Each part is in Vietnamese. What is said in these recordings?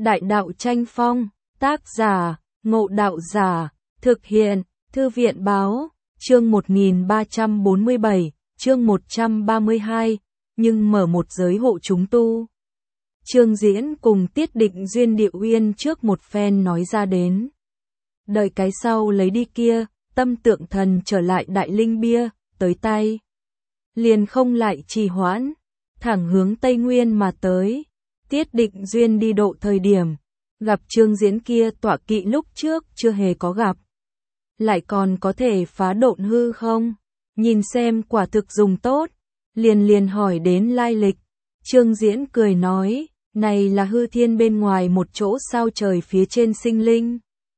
Đại đạo tranh phong, tác giả, Ngộ Đạo Giả, thực hiện, Thư viện báo, chương 1347, chương 132, nhưng mở một giới hộ chúng tu. Trương Diễn cùng Tiết Định Duyên Điệu Uyên trước một phen nói ra đến. Đợi cái sau lấy đi kia, Tâm Tượng Thần trở lại Đại Linh Bia, tới tay. Liền không lại trì hoãn, thẳng hướng Tây Nguyên mà tới. Tiết Định Duyên đi độ thời điểm, gặp Trương Diễn kia tọa kỵ lúc trước chưa hề có gặp. Lại còn có thể phá độn hư không? Nhìn xem quả thực dùng tốt, liền hỏi đến lai lịch. Trương Diễn cười nói, này là hư thiên bên ngoài một chỗ sao trời phía trên sinh linh.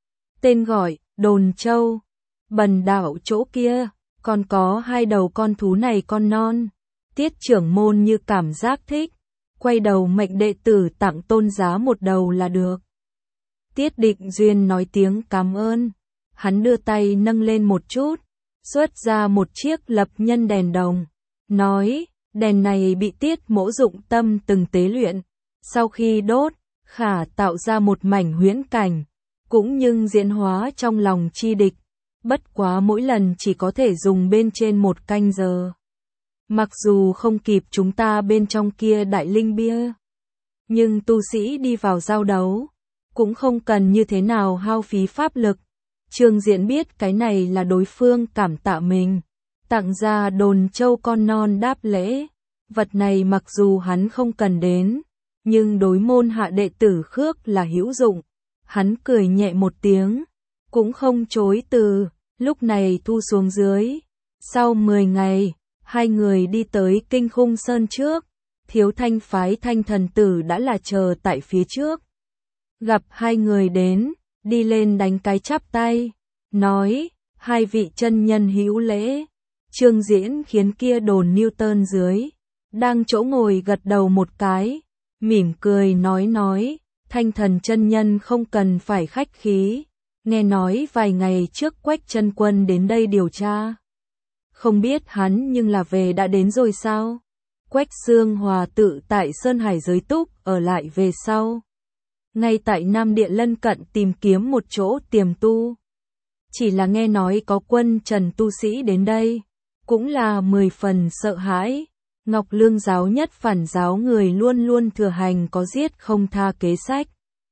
Tên gọi, Đồn Châu. Bần đạo chỗ kia, còn có hai đầu con thú này con non. Tiết trưởng môn như cảm giác thích, quay đầu mệnh đệ tử tặng tôn giá một đầu là được. Tiết Định Duyên nói tiếng cảm ơn, hắn đưa tay nâng lên một chút, xuất ra một chiếc lập nhân đèn đồng, nói, đèn này bị Tiết mỗ dụng tâm từng tế luyện, sau khi đốt, khả tạo ra một mảnh huyễn cảnh, cũng nhưng diễn hóa trong lòng chi địch, bất quá mỗi lần chỉ có thể dùng bên trên 1 canh giờ. Mặc dù không kịp chúng ta bên trong kia Đại Linh Bia, nhưng tu sĩ đi vào giao đấu, cũng không cần như thế nào hao phí pháp lực. Trương Diễn biết cái này là đối phương cảm tạ mình, tặng ra Đồn Châu con non đáp lễ. Vật này mặc dù hắn không cần đến, nhưng đối môn hạ đệ tử Khước là hữu dụng. Hắn cười nhẹ một tiếng, cũng không chối từ, lúc này thu xuống dưới. Sau 10 ngày, hai người đi tới Kinh Khung Sơn trước, Thiếu Thanh phái Thanh thần tử đã là chờ tại phía trước. Gặp hai người đến, đi lên đánh cái chắp tay, nói, hai vị chân nhân hữu lễ. Trương Diễn khiến kia Đồn Newton dưới, đang chỗ ngồi gật đầu một cái, mỉm cười nói, Thanh thần chân nhân không cần phải khách khí, nghe nói vài ngày trước Quách chân quân đến đây điều tra. Không biết hắn nhưng là về đã đến rồi sao? Quách Xương Hòa tự tại Sơn Hải giới túc ở lại về sau. Ngay tại Nam Địa lân cận tìm kiếm một chỗ tiềm tu. Chỉ là nghe nói có quân Trần tu sĩ đến đây, cũng là 10 phần sợ hãi. Ngọc Lương giáo nhất phản giáo người luôn luôn thừa hành có giết không tha kế sách.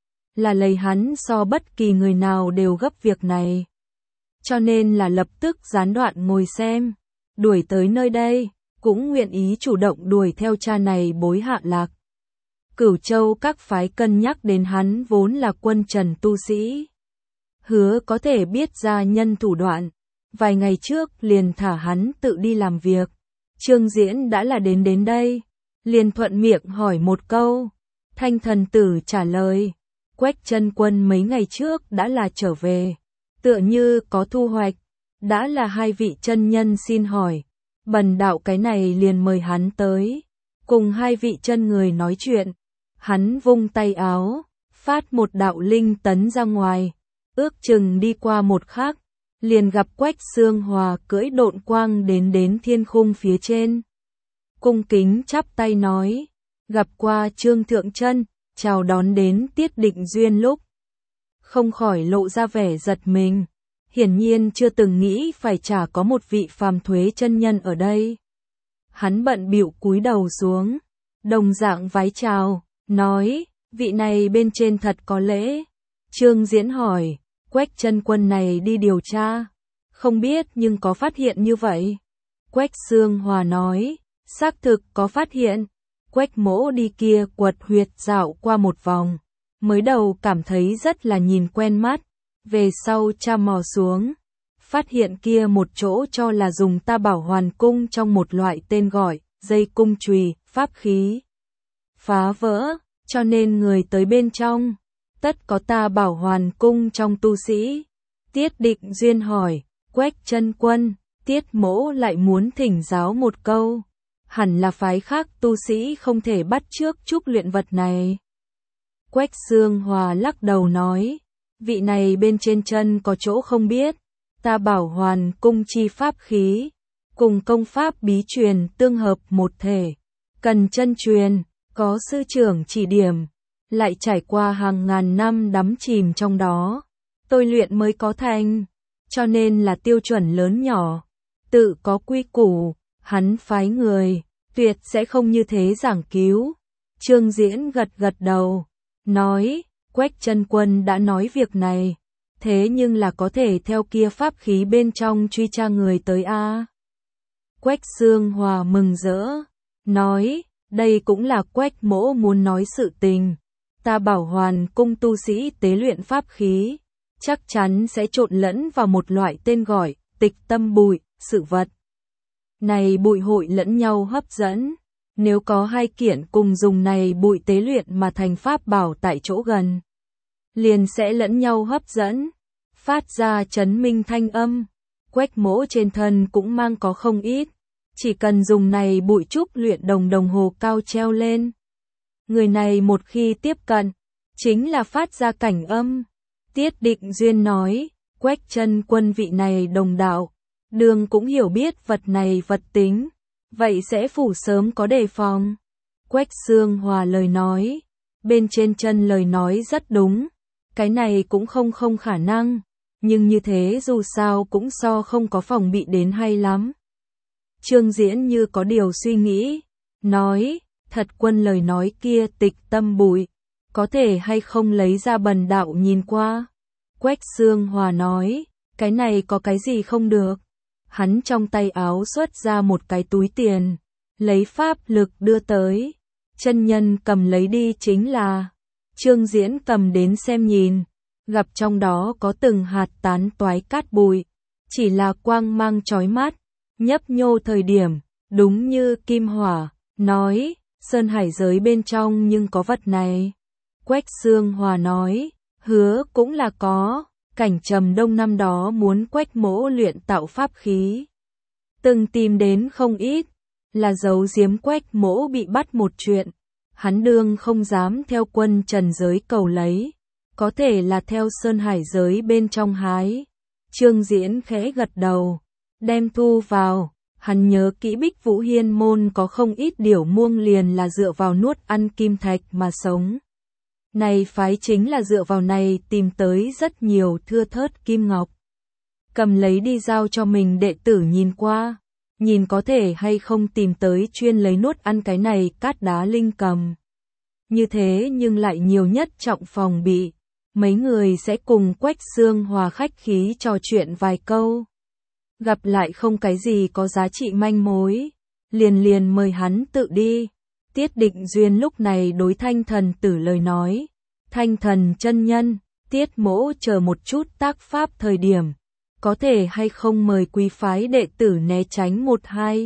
Là lấy hắn so bất kỳ người nào đều gấp việc này. Cho nên là lập tức gián đoạn ngồi xem, đuổi tới nơi đây, cũng nguyện ý chủ động đuổi theo cha này bối hạ lạc. Cửu Châu các phái cân nhắc đến hắn vốn là quân Trần tu sĩ, hứa có thể biết ra nhân thủ đoạn, vài ngày trước liền thả hắn tự đi làm việc. Trương Diễn đã là đến đây, liền thuận miệng hỏi một câu. Thanh thần tử trả lời, Quách chân quân mấy ngày trước đã là trở về, tựa như có thu hoạch, đã là hai vị chân nhân xin hỏi. Bần đạo cái này liền mời hắn tới, cùng hai vị chân người nói chuyện. Hắn vung tay áo, phát một đạo linh tấn ra ngoài, ước chừng đi qua một khắc, liền gặp Quách Xương Hòa cưỡi độn quang đến thiên khung phía trên. Cung kính chắp tay nói, gặp qua Trương Thượng Chân, chào đón đến Tiết Định Duyên lúc. Không khỏi lộ ra vẻ giật mình, hiển nhiên chưa từng nghĩ phải chả có một vị phàm thuế chân nhân ở đây. Hắn bận bịu cúi đầu xuống, đồng dạng vái chào, nói, vị này bên trên thật có lễ. Trương Diễn hỏi, Quách chân quân này đi điều tra, không biết nhưng có phát hiện như vậy. Quách Xương Hòa nói, xác thực có phát hiện. Quách mỗ đi kia quật huyệt dạo qua một vòng, mới đầu cảm thấy rất là nhìn quen mắt, về sau tra mò xuống, phát hiện kia một chỗ cho là dùng Ta Bảo Hoàn Cung trong một loại tên gọi, dây cung chùy, pháp khí. Phá vỡ, cho nên người tới bên trong, tất có Ta Bảo Hoàn Cung trong tu sĩ. Tiết Định Duyên hỏi, Quách chân quân, Tiết mỗ lại muốn thỉnh giáo một câu. Hẳn là phái khác tu sĩ không thể bắt chước chúc luyện vật này. Quách Xương Hòa lắc đầu nói, vị này bên trên chân có chỗ không biết, Ta Bảo Hoàn Cung chi pháp khí, cùng công pháp bí truyền tương hợp một thể, cần chân truyền, có sư trưởng chỉ điểm, lại trải qua hàng ngàn năm đắm chìm trong đó, tôi luyện mới có thành, cho nên là tiêu chuẩn lớn nhỏ, tự có quy củ, hắn phái người, tuyệt sẽ không như thế giảng cứu. Trương Diễn gật gật đầu, nói, Quách chân quân đã nói việc này, thế nhưng là có thể theo kia pháp khí bên trong truy tra người tới a. Quách Xương Hòa mừng rỡ, nói, đây cũng là Quách mỗ muốn nói sự tình. Ta bảo Hoàn cung tu sĩ tế luyện pháp khí, chắc chắn sẽ trộn lẫn vào một loại tên gọi, tịch tâm bụi, sự vật. Này bụi hội lẫn nhau hấp dẫn, nếu có hai kiện cùng dùng này bụi tế luyện mà thành pháp bảo tại chỗ gần, liền sẽ lẫn nhau hấp dẫn, phát ra chấn minh thanh âm. Quách mỗ trên thân cũng mang có không ít, chỉ cần dùng này bụi trúc luyện đồng hồ cao treo lên. Người này một khi tiếp cận, chính là phát ra cảnh âm. Tiết Định Duyên nói, Quách chân quân vị này đồng đạo, đường cũng hiểu biết vật này vật tính, vậy sẽ phủ sớm có đề phòng. Quách Xương Hòa lời nói, bên trên chân lời nói rất đúng, cái này cũng không khả năng, nhưng như thế dù sao cũng so không có phòng bị đến hay lắm. Trương Diễn như có điều suy nghĩ, nói, thật quân lời nói kia tịch tâm bụi, có thể hay không lấy ra bần đạo nhìn qua. Quách Xương Hòa nói, cái này có cái gì không được. Hắn trong tay áo xuất ra một cái túi tiền, lấy pháp lực đưa tới. Chân nhân cầm lấy đi chính là. Trương Diễn cầm đến xem nhìn, gặp trong đó có từng hạt tán toái cát bụi, chỉ là quang mang chói mắt, nhấp nhô thời điểm, đúng như kim hỏa, nói, sơn hải giới bên trong nhưng có vật này. Quách Xương Hòa nói, hứa cũng là có, Cảnh Trầm Đông năm đó muốn Quách mỗ luyện tạo pháp khí. Từng tìm đến không ít, là giấu giếm Quách mỗ bị bắt một chuyện, hắn đương không dám theo quân trần giới cầu lấy, có thể là theo sơn hải giới bên trong hái. Trương Diễn khẽ gật đầu, đem thu vào, hắn nhớ kỹ Bích Vũ Hiên môn có không ít điểu muông liền là dựa vào nuốt ăn kim thạch mà sống. Này phái chính là dựa vào này tìm tới rất nhiều thưa thớt kim ngọc. Cầm lấy đi giao cho mình đệ tử nhìn qua, nhìn có thể hay không tìm tới chuyên lấy nuốt ăn cái này cát đá linh cầm. Như thế nhưng lại nhiều nhất trọng phòng bị, mấy người sẽ cùng Quách Xương Hòa khách khí trò chuyện vài câu. Gặp lại không cái gì có giá trị manh mối, liền mời hắn tự đi. Tiết Định Duyên lúc này đối Thanh Thần Tử lời nói, Thanh Thần chân nhân, Tiết mỗ chờ một chút tác pháp thời điểm, có thể hay không mời quý phái đệ tử né tránh một hai,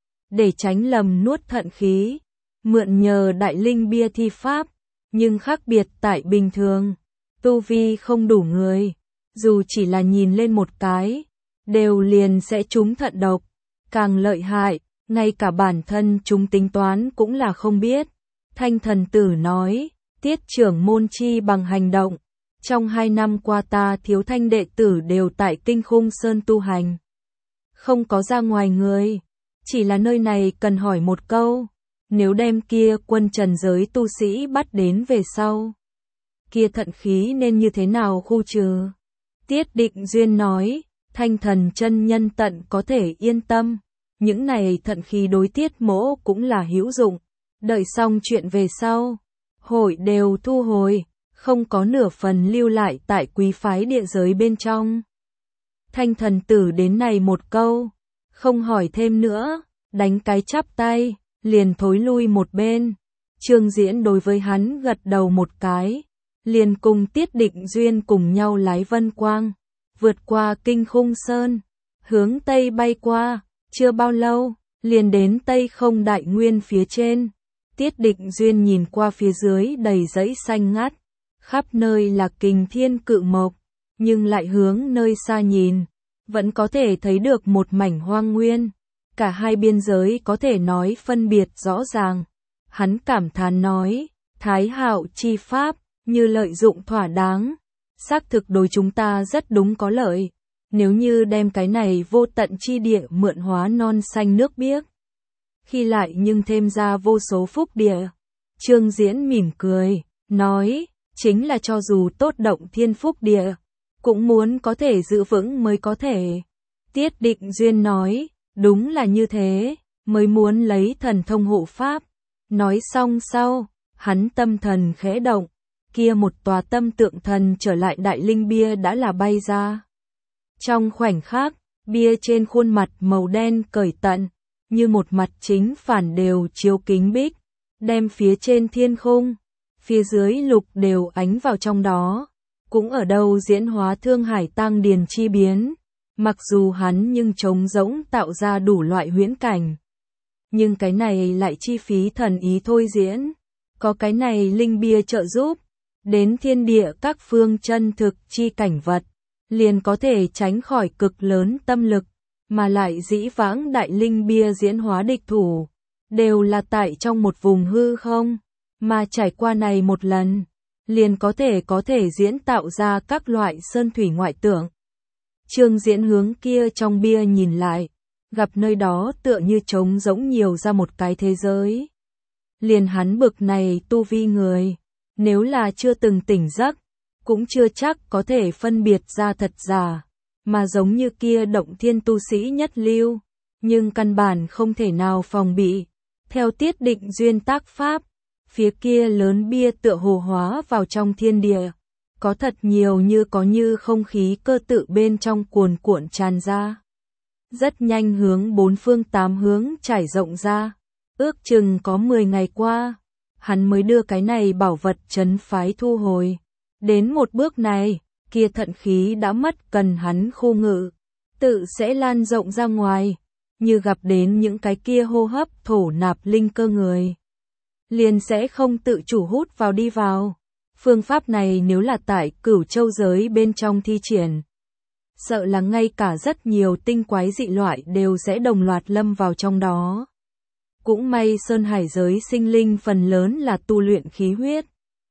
để tránh lầm nuốt thận khí, mượn nhờ đại linh bia thi pháp, nhưng khác biệt tại bình thường, tu vi không đủ người, dù chỉ là nhìn lên một cái, đều liền sẽ trúng thận độc, càng lợi hại. Ngay cả bản thân chúng tính toán cũng là không biết. Thanh Thần Tử nói, Tiết trưởng môn chi bằng hành động. Trong 2 năm qua ta thiếu thanh đệ tử đều tại Kinh Khung Sơn tu hành. Không có ra ngoài người. Chỉ là nơi này cần hỏi một câu. Nếu đem kia quân trần giới tu sĩ bắt đến về sau, kia thận khí nên như thế nào khu trừ? Tiết Định Duyên nói, Thanh Thần chân nhân tận có thể yên tâm. Những này thận khí đối Tiết mỗ cũng là hữu dụng, đợi xong chuyện về sau, hội đều thu hồi, không có nửa phần lưu lại tại quý phái địa giới bên trong. Thanh Thần Tử đến này một câu, không hỏi thêm nữa, đánh cái chắp tay, liền thối lui một bên. Trương Diễn đối với hắn gật đầu một cái, liền cùng Tiết Định Duyên cùng nhau lái vân quang, vượt qua Kinh Khung Sơn, hướng Tây bay qua. Chưa bao lâu, liền đến Tây Không Đại Nguyên phía trên. Tiết Định Duyên nhìn qua phía dưới đầy dãy xanh ngắt, khắp nơi là kình thiên cự mộc, nhưng lại hướng nơi xa nhìn, vẫn có thể thấy được một mảnh hoang nguyên. Cả hai biên giới có thể nói phân biệt rõ ràng. Hắn cảm thán nói, Thái Hạo chi pháp, như lợi dụng thỏa đáng, xác thực đối chúng ta rất đúng có lợi. Nếu như đem cái này vô tận chi địa mượn hóa non xanh nước biếc, khi lại nhưng thêm ra vô số phúc địa. Trương Diễn mỉm cười, nói, chính là cho dù tốt động thiên phúc địa, cũng muốn có thể giữ vững mới có thể. Tiết Định Duyên nói, đúng là như thế, mới muốn lấy thần thông hộ pháp. Nói xong sau, hắn tâm thần khẽ động, kia một tòa tâm tượng thần trở lại đại linh bia đã là bay ra. Trong khoảnh khắc, bia trên khuôn mặt màu đen cởi tận, như một mặt chính phản đều chiếu kính bích, đem phía trên thiên khung, phía dưới lục đều ánh vào trong đó, cũng ở đâu diễn hóa thương hải tăng điền chi biến, mặc dù hắn nhưng trống rỗng tạo ra đủ loại huyễn cảnh. Nhưng cái này lại chi phí thần ý thôi diễn, có cái này linh bia trợ giúp, đến thiên địa các phương chân thực chi cảnh vật, liền có thể tránh khỏi cực lớn tâm lực, mà lại dĩ vãng đại linh bia diễn hóa địch thủ, đều là tại trong một vùng hư không, mà trải qua này một lần, liền có thể diễn tạo ra các loại sơn thủy ngoại tượng. Trương Diễn hướng kia trong bia nhìn lại, gặp nơi đó tựa như trống rỗng nhiều ra một cái thế giới. Liền hắn bực này tu vi người, nếu là chưa từng tỉnh giấc, cũng chưa chắc có thể phân biệt ra thật giả, mà giống như kia động thiên tu sĩ nhất lưu, nhưng căn bản không thể nào phòng bị. Theo Tiết Định Duyên tác pháp, phía kia lớn bia tựa hồ hóa vào trong thiên địa, có thật nhiều như không khí cơ tự bên trong cuồn cuộn tràn ra. Rất nhanh hướng bốn phương tám hướng trải rộng ra, ước chừng có 10 ngày qua, hắn mới đưa cái này bảo vật trấn phái thu hồi. Đến một bước này, kia thận khí đã mất cần hắn khu ngự, tự sẽ lan rộng ra ngoài, như gặp đến những cái kia hô hấp thổ nạp linh cơ người, liền sẽ không tự chủ hút vào đi vào. Phương pháp này nếu là tại Cửu Châu giới bên trong thi triển, sợ là ngay cả rất nhiều tinh quái dị loại đều sẽ đồng loạt lâm vào trong đó. Cũng may Sơn Hải giới sinh linh phần lớn là tu luyện khí huyết,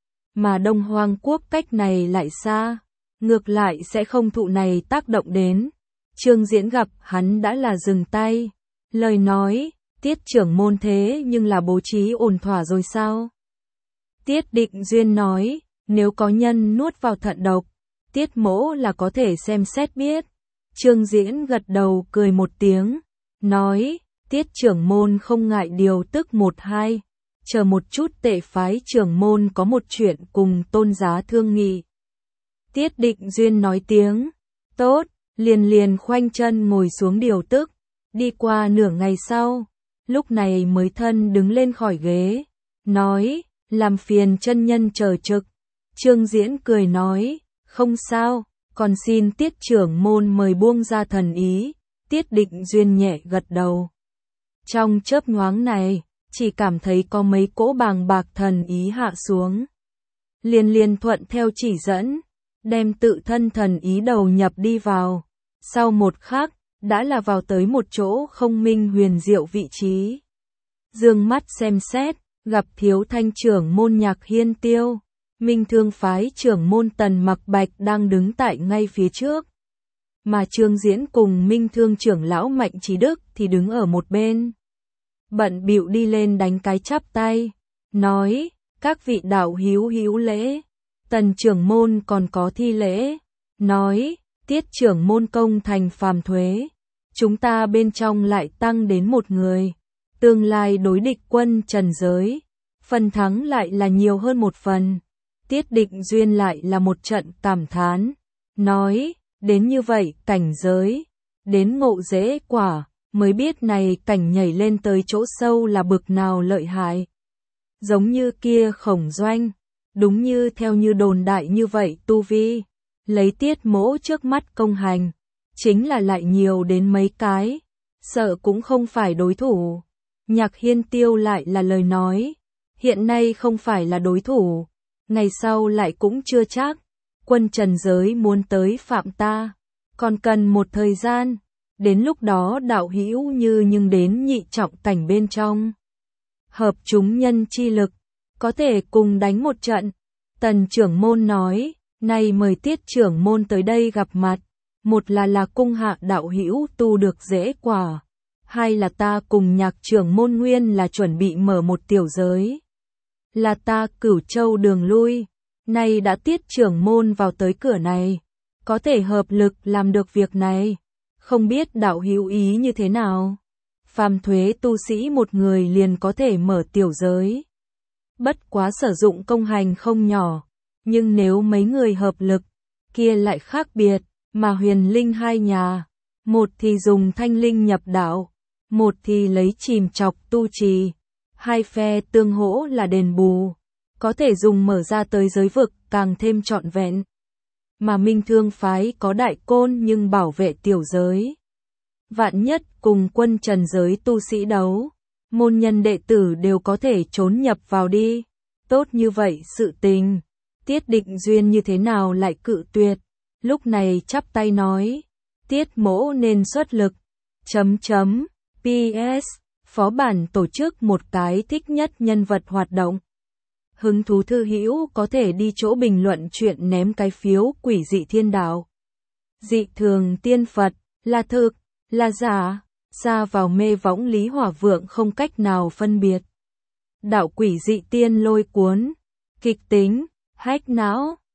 mà Đông Hoang quốc cách này lại xa, ngược lại sẽ không thụ này tác động đến. Trương Diễn gặp hắn đã là dừng tay, lời nói, Tiết trưởng môn thế nhưng là bố trí ổn thỏa rồi sao? Tiết Định Duyên nói, nếu có nhân nuốt vào thận độc, Tiết mỗ là có thể xem xét biết. Trương Diễn gật đầu cười một tiếng, nói, Tiết trưởng môn không ngại điều tức 1-2, chờ một chút tệ phái trưởng môn có một chuyện cùng tôn giá thương nghị. Tiết Định Duyên nói tiếng, tốt, liền khoanh chân ngồi xuống điều tức, đi qua nửa ngày sau, lúc này mới thân đứng lên khỏi ghế, nói, làm phiền chân nhân chờ trực. Trương Diễn cười nói, không sao, còn xin Tiết trưởng môn mời buông ra thần ý. Tiết Định Duyên nhẹ gật đầu. Trong chớp nhoáng này, chỉ cảm thấy có mấy cỗ bàng bạc thần ý hạ xuống. Liền thuận theo chỉ dẫn, đem tự thân thần ý đầu nhập đi vào. Sau một khắc, đã là vào tới một chỗ không minh huyền diệu vị trí. Dương mắt xem xét, gặp thiếu thanh trưởng môn Nhạc Hiên Tiêu, Minh Thương phái trưởng môn Tần Mặc Bạch đang đứng tại ngay phía trước. Mà Trương Diễn cùng Minh Thương trưởng lão Mạnh Chí Đức thì đứng ở một bên. Bận bịu đi lên đánh cái chắp tay, nói, các vị đạo hữu lễ. Tần trưởng môn còn có thi lễ, nói, Tiết trưởng môn công thành phàm thuế, chúng ta bên trong lại tăng đến một người, tương lai đối địch quân trần giới, phần thắng lại là nhiều hơn một phần. Tiết Định Duyên lại là một trận cảm thán, nói, đến như vậy cảnh giới, đến ngộ dễ quả, mới biết này cảnh nhảy lên tới chỗ sâu là bực nào lợi hại. Giống như kia Khổng Doanh, đúng như theo như đồn đại như vậy tu vi, lấy Tiết mỗ trước mắt công hành, chính là lại nhiều đến mấy cái, sợ cũng không phải đối thủ. Nhạc Hiên Tiêu lại là lời nói, hiện nay không phải là đối thủ, ngày sau lại cũng chưa chắc, quân trần giới muốn tới phạm ta, còn cần một thời gian, đến lúc đó đạo hữu nhưng đến nhị trọng cảnh bên trong. Hợp chúng nhân chi lực, có thể cùng đánh một trận. Tần trưởng môn nói, nay mời Tiết trưởng môn tới đây gặp mặt, một là cung hạ đạo hữu tu được dễ quả, hai là ta cùng Nhạc trưởng môn nguyên là chuẩn bị mở một tiểu giới. là ta Cửu Châu đường lui, nay đã Tiết trưởng môn vào tới cửa này, có thể hợp lực làm được việc này, không biết đạo hữu ý như thế nào. Phàm thuế tu sĩ một người liền có thể mở tiểu giới. Bất quá sử dụng công hành không nhỏ, nhưng nếu mấy người hợp lực, kia lại khác biệt, mà huyền linh hai nhà, một thì dùng thanh linh nhập đạo, một thì lấy chìm chọc tu trì, hai phe tương hỗ là đền bù, có thể dùng mở ra tới giới vực càng thêm trọn vẹn. Mà Minh Thương phái có đại côn nhưng bảo vệ tiểu giới. Vạn nhất cùng quân trần giới tu sĩ đấu, môn nhân đệ tử đều có thể trốn nhập vào đi. Tốt như vậy sự tình, Tiết Định Duyên như thế nào lại cự tuyệt, lúc này chắp tay nói, Tiết mỗ nên xuất lực, PS, phó bản tổ chức một cái thích nhất nhân vật hoạt động. Hứng thú thư hữu có thể đi chỗ bình luận chuyện ném cái phiếu quỷ dị thiên đạo. Dị thường tiên Phật, là thực, là giả, ra vào mê võng Lý Hỏa Vượng không cách nào phân biệt. Đạo quỷ dị tiên lôi cuốn, kịch tính, hack não.